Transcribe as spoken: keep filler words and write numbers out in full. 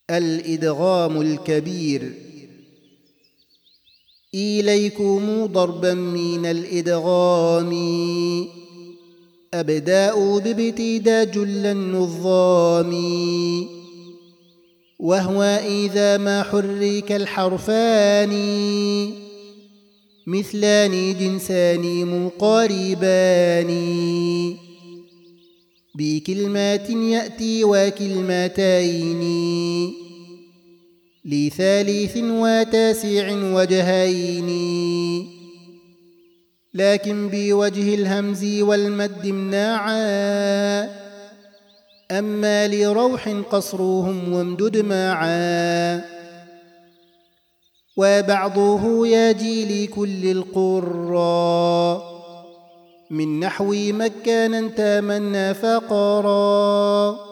الإدغام الكبير. إليكم ضربا من الإدغام أبداء بابتداء جل النظام، وهو إذا ما حرك الحرفان مثلان جنسان مقاربان، بكلمات يأتي وكلمتين لثالث وتاسع وجهين، لكن بوجه الهمز والمد امنعا، أما لروح قصرهم وامدد معا، وبعضه يجي لكل القرى من نحو مكانا تمنى فقرا.